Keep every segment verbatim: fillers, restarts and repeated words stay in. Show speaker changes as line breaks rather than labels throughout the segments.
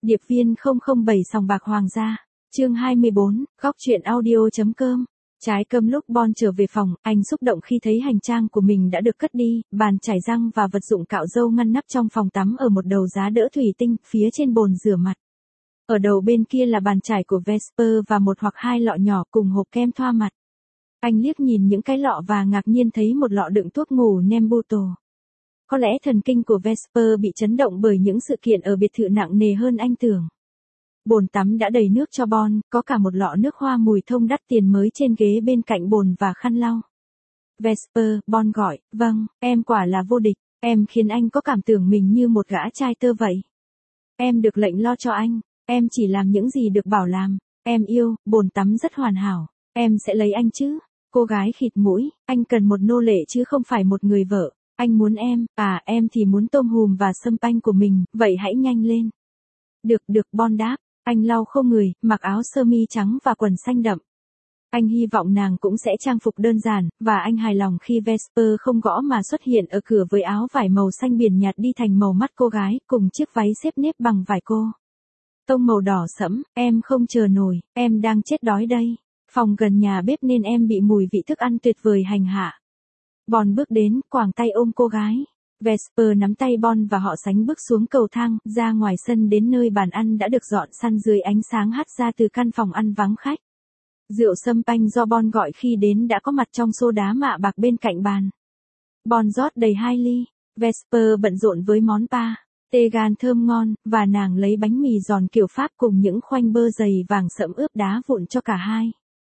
Điệp viên không không bảy sòng bạc hoàng gia. Chương hai mươi bốn, góc truyện audio.com. Trái cơm lúc Bon trở về phòng, anh xúc động khi thấy hành trang của mình đã được cất đi, bàn chải răng và vật dụng cạo râu ngăn nắp trong phòng tắm ở một đầu giá đỡ thủy tinh, phía trên bồn rửa mặt. Ở đầu bên kia là bàn chải của Vesper và một hoặc hai lọ nhỏ cùng hộp kem thoa mặt. Anh liếc nhìn những cái lọ và ngạc nhiên thấy một lọ đựng thuốc ngủ Nembutal. Có lẽ thần kinh của Vesper bị chấn động bởi những sự kiện ở biệt thự nặng nề hơn anh tưởng. Bồn tắm đã đầy nước cho Bon, có cả một lọ nước hoa mùi thông đắt tiền mới trên ghế bên cạnh bồn và khăn lau. Vesper, Bon gọi, vâng, em quả là vô địch, em khiến anh có cảm tưởng mình như một gã trai tơ vậy. Em được lệnh lo cho anh, em chỉ làm những gì được bảo làm, em yêu, bồn tắm rất hoàn hảo, em sẽ lấy anh chứ. Cô gái khịt mũi, anh cần một nô lệ chứ không phải một người vợ, anh muốn em, à em thì muốn tôm hùm và sâm panh của mình, vậy hãy nhanh lên. Được được Bon đáp. Anh lau khô người, mặc áo sơ mi trắng và quần xanh đậm. Anh hy vọng nàng cũng sẽ trang phục đơn giản, và anh hài lòng khi Vesper không gõ mà xuất hiện ở cửa với áo vải màu xanh biển nhạt đi thành màu mắt cô gái, cùng chiếc váy xếp nếp bằng vải cô tông màu đỏ sẫm. Em không chờ nổi, em đang chết đói đây. Phòng gần nhà bếp nên em bị mùi vị thức ăn tuyệt vời hành hạ. Bon bước đến, quàng tay ôm cô gái. Vesper nắm tay Bon và họ sánh bước xuống cầu thang, ra ngoài sân đến nơi bàn ăn đã được dọn săn dưới ánh sáng hắt ra từ căn phòng ăn vắng khách. Rượu sâm panh do Bon gọi khi đến đã có mặt trong xô đá mạ bạc bên cạnh bàn. Bon rót đầy hai ly. Vesper bận rộn với món pa tê gan thơm ngon, và nàng lấy bánh mì giòn kiểu Pháp cùng những khoanh bơ dày vàng sẫm ướp đá vụn cho cả hai.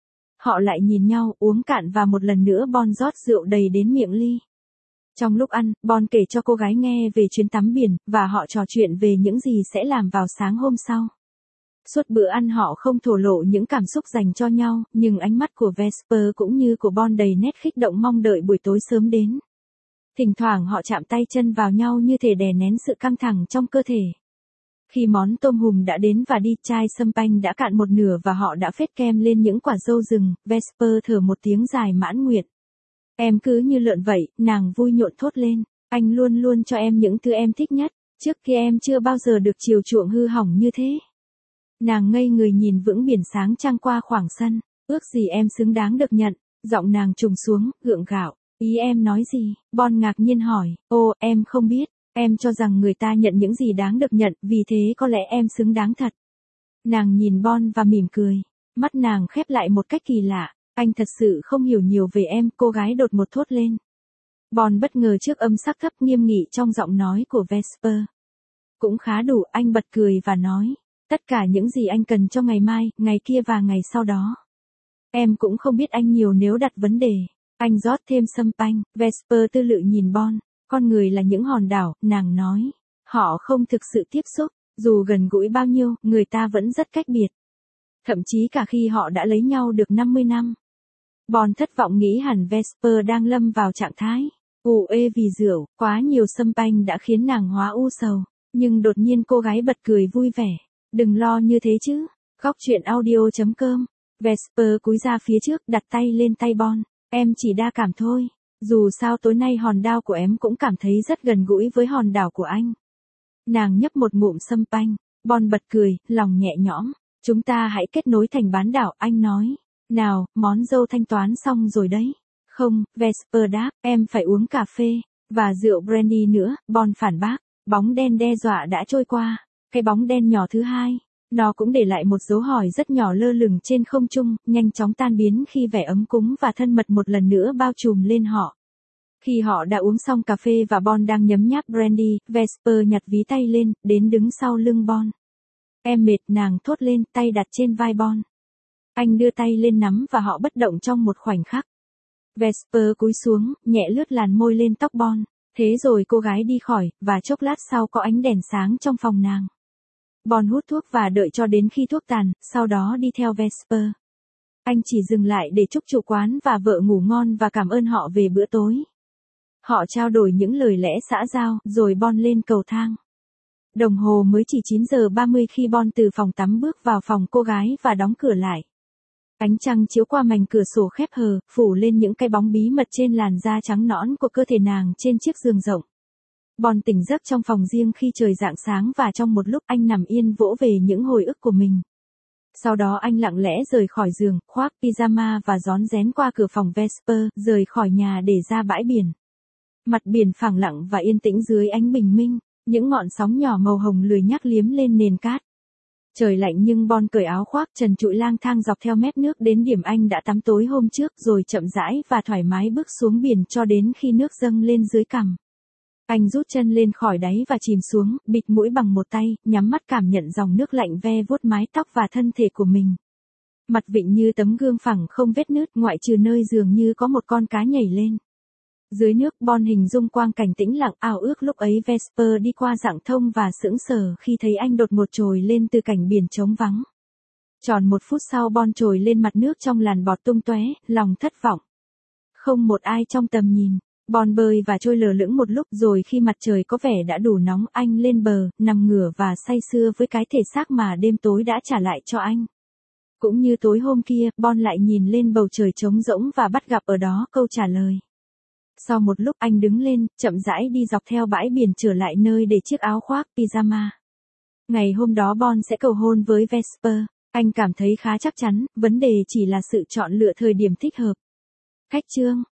Họ lại nhìn nhau, uống cạn và một lần nữa Bon rót rượu đầy đến miệng ly. Trong lúc ăn, Bon kể cho cô gái nghe về chuyến tắm biển, và họ trò chuyện về những gì sẽ làm vào sáng hôm sau. Suốt bữa ăn họ không thổ lộ những cảm xúc dành cho nhau, nhưng ánh mắt của Vesper cũng như của Bon đầy nét khích động mong đợi buổi tối sớm đến. Thỉnh thoảng họ chạm tay chân vào nhau như thể đè nén sự căng thẳng trong cơ thể. Khi món tôm hùm đã đến và đi, chai sâm panh đã cạn một nửa và họ đã phết kem lên những quả dâu rừng, Vesper thở một tiếng dài mãn nguyện. Em cứ như lợn vậy, nàng vui nhộn thốt lên, anh luôn luôn cho em những thứ em thích nhất, trước kia em chưa bao giờ được chiều chuộng hư hỏng như thế. Nàng ngây người nhìn vững biển sáng trăng qua khoảng sân, ước gì em xứng đáng được nhận, giọng nàng trùng xuống, gượng gạo, ý em nói gì? Bon ngạc nhiên hỏi, ô, em không biết, em cho rằng người ta nhận những gì đáng được nhận, vì thế có lẽ em xứng đáng thật. Nàng nhìn Bon và mỉm cười, mắt nàng khép lại một cách kỳ lạ. Anh thật sự không hiểu nhiều về em, cô gái đột một thốt lên. Bon bất ngờ trước âm sắc thấp nghiêm nghị trong giọng nói của Vesper. Cũng khá đủ, anh bật cười và nói. Tất cả những gì anh cần cho ngày mai, ngày kia và ngày sau đó. Em cũng không biết anh nhiều nếu đặt vấn đề. Anh rót thêm sâm panh, Vesper tư lự nhìn Bon. Con người là những hòn đảo, nàng nói. Họ không thực sự tiếp xúc, dù gần gũi bao nhiêu, người ta vẫn rất cách biệt. Thậm chí cả khi họ đã lấy nhau được năm mươi năm. Bon thất vọng nghĩ hẳn Vesper đang lâm vào trạng thái ù ê vì rượu, quá nhiều sâm panh đã khiến nàng hóa u sầu, nhưng đột nhiên cô gái bật cười vui vẻ. Đừng lo như thế chứ. Góc truyện audio.com. Vesper cúi ra phía trước, đặt tay lên tay Bon. Em chỉ đa cảm thôi. Dù sao tối nay hòn đao của em cũng cảm thấy rất gần gũi với hòn đảo của anh. Nàng nhấp một ngụm sâm panh. Bon bật cười, lòng nhẹ nhõm. Chúng ta hãy kết nối thành bán đảo, anh nói. Nào, món dâu thanh toán xong rồi đấy. Không, Vesper đáp, em phải uống cà phê, và rượu brandy nữa, Bon phản bác. Bóng đen đe dọa đã trôi qua. Cái bóng đen nhỏ thứ hai, nó cũng để lại một dấu hỏi rất nhỏ lơ lửng trên không trung, nhanh chóng tan biến khi vẻ ấm cúng và thân mật một lần nữa bao trùm lên họ. Khi họ đã uống xong cà phê và Bon đang nhấm nháp brandy, Vesper nhặt ví tay lên, đến đứng sau lưng Bon. Em mệt, nàng thốt lên, tay đặt trên vai Bon. Anh đưa tay lên nắm và họ bất động trong một khoảnh khắc. Vesper cúi xuống, nhẹ lướt làn môi lên tóc Bon. Thế rồi cô gái đi khỏi, và chốc lát sau có ánh đèn sáng trong phòng nàng. Bon hút thuốc và đợi cho đến khi thuốc tàn, sau đó đi theo Vesper. Anh chỉ dừng lại để chúc chủ quán và vợ ngủ ngon và cảm ơn họ về bữa tối. Họ trao đổi những lời lẽ xã giao, rồi Bon lên cầu thang. Đồng hồ mới chỉ chín giờ ba mươi khi Bon từ phòng tắm bước vào phòng cô gái và đóng cửa lại. Ánh trăng chiếu qua mảnh cửa sổ khép hờ, phủ lên những cái bóng bí mật trên làn da trắng nõn của cơ thể nàng trên chiếc giường rộng. Bon tỉnh giấc trong phòng riêng khi trời rạng sáng và trong một lúc anh nằm yên vỗ về những hồi ức của mình. Sau đó anh lặng lẽ rời khỏi giường, khoác pyjama và rón rén qua cửa phòng Vesper, rời khỏi nhà để ra bãi biển. Mặt biển phẳng lặng và yên tĩnh dưới ánh bình minh, những ngọn sóng nhỏ màu hồng lười nhác liếm lên nền cát. Trời lạnh nhưng Bon cởi áo khoác trần trụi lang thang dọc theo mép nước đến điểm anh đã tắm tối hôm trước rồi chậm rãi và thoải mái bước xuống biển cho đến khi nước dâng lên dưới cằm. Anh rút chân lên khỏi đáy và chìm xuống, bịt mũi bằng một tay, nhắm mắt cảm nhận dòng nước lạnh ve vuốt mái tóc và thân thể của mình. Mặt vịnh như tấm gương phẳng không vết nứt ngoại trừ nơi dường như có một con cá nhảy lên. Dưới nước Bon hình dung quang cảnh tĩnh lặng ao ước lúc ấy Vesper đi qua rạng thông và sững sờ khi thấy anh đột ngột trồi lên từ cảnh biển trống vắng. Tròn một phút sau Bon trồi lên mặt nước trong làn bọt tung tóe, lòng thất vọng. Không một ai trong tầm nhìn. Bon bơi và trôi lờ lững một lúc rồi khi mặt trời có vẻ đã đủ nóng anh lên bờ, nằm ngửa và say sưa với cái thể xác mà đêm tối đã trả lại cho anh. Cũng như tối hôm kia, Bon lại nhìn lên bầu trời trống rỗng và bắt gặp ở đó câu trả lời. Sau một lúc anh đứng lên, chậm rãi đi dọc theo bãi biển trở lại nơi để chiếc áo khoác pyjama. Ngày hôm đó Bon sẽ cầu hôn với Vesper. Anh cảm thấy khá chắc chắn, vấn đề chỉ là sự chọn lựa thời điểm thích hợp. Cách chương